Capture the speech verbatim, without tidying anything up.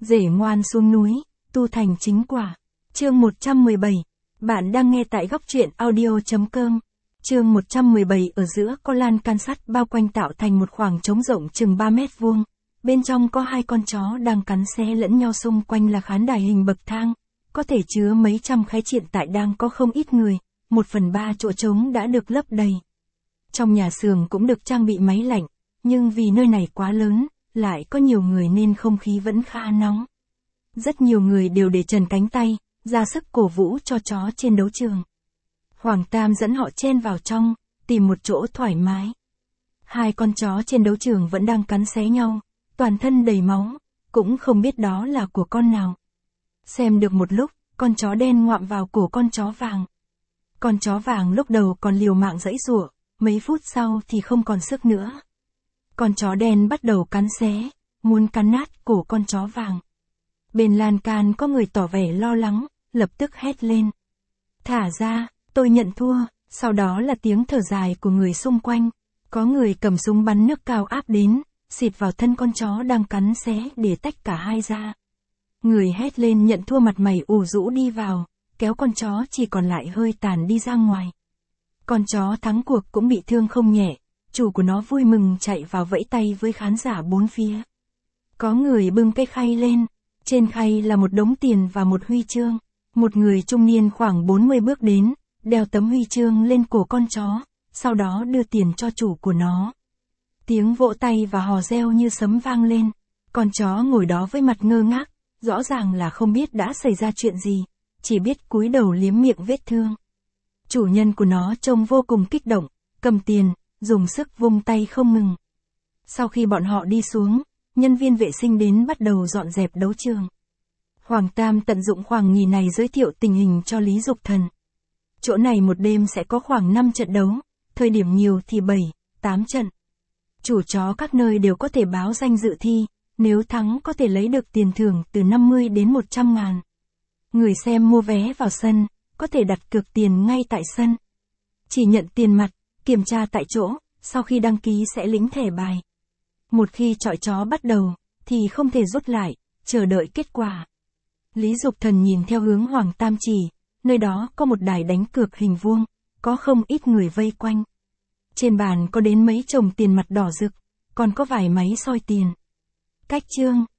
Rể ngoan xuống núi, tu thành chính quả. Chương một trăm mười bảy. Bạn đang nghe tại góc truyện audio chấm com. Chương một trăm mười bảy. Ở giữa có lan can sắt bao quanh tạo thành một khoảng trống rộng chừng ba mét vuông. Bên trong có hai con chó đang cắn xé lẫn nhau, xung quanh là khán đài hình bậc thang. Có thể chứa mấy trăm khái, hiện tại đang có không ít người, một phần ba chỗ trống đã được lấp đầy. Trong nhà xưởng cũng được trang bị máy lạnh, nhưng vì nơi này quá lớn, lại có nhiều người nên không khí vẫn khá nóng. Rất nhiều người đều để trần cánh tay, ra sức cổ vũ cho chó trên đấu trường. Hoàng Tam dẫn họ chen vào trong, tìm một chỗ thoải mái. Hai con chó trên đấu trường vẫn đang cắn xé nhau, toàn thân đầy máu, cũng không biết đó là của con nào. Xem được một lúc, con chó đen ngoạm vào cổ con chó vàng. Con chó vàng lúc đầu còn liều mạng giãy giụa, mấy phút sau thì không còn sức nữa. Con chó đen bắt đầu cắn xé, muốn cắn nát cổ con chó vàng. Bên lan can có người tỏ vẻ lo lắng, lập tức hét lên. Thả ra, tôi nhận thua. Sau đó là tiếng thở dài của người xung quanh. Có người cầm súng bắn nước cao áp đến, xịt vào thân con chó đang cắn xé để tách cả hai ra. Người hét lên nhận thua mặt mày ủ rũ đi vào, kéo con chó chỉ còn lại hơi tàn đi ra ngoài. Con chó thắng cuộc cũng bị thương không nhẹ, chủ của nó vui mừng chạy vào vẫy tay với khán giả bốn phía. Có người bưng cái khay lên, trên khay là một đống tiền và một huy chương. Một người trung niên khoảng bốn mươi bước đến, đeo tấm huy chương lên cổ con chó, sau đó đưa tiền cho chủ của nó. Tiếng vỗ tay và hò reo như sấm vang lên. Con chó ngồi đó với mặt ngơ ngác, rõ ràng là không biết đã xảy ra chuyện gì, chỉ biết cúi đầu liếm miệng vết thương. Chủ nhân của nó trông vô cùng kích động, cầm tiền, dùng sức vung tay không ngừng. Sau khi bọn họ đi xuống, nhân viên vệ sinh đến bắt đầu dọn dẹp đấu trường. Hoàng Tam tận dụng khoảng nghỉ này giới thiệu tình hình cho Lý Dục Thần. Chỗ này một đêm sẽ có khoảng năm trận đấu, thời điểm nhiều thì bảy, tám trận. Chủ chó các nơi đều có thể báo danh dự thi, nếu thắng có thể lấy được tiền thưởng từ năm mươi đến một trăm ngàn. Người xem mua vé vào sân, có thể đặt cược tiền ngay tại sân. Chỉ nhận tiền mặt, kiểm tra tại chỗ, sau khi đăng ký sẽ lĩnh thẻ bài. Một khi chọi chó bắt đầu, thì không thể rút lại, chờ đợi kết quả. Lý Dục Thần nhìn theo hướng Hoàng Tam chỉ, nơi đó có một đài đánh cược hình vuông, có không ít người vây quanh. Trên bàn có đến mấy chồng tiền mặt đỏ rực, còn có vài máy soi tiền. Cách chương,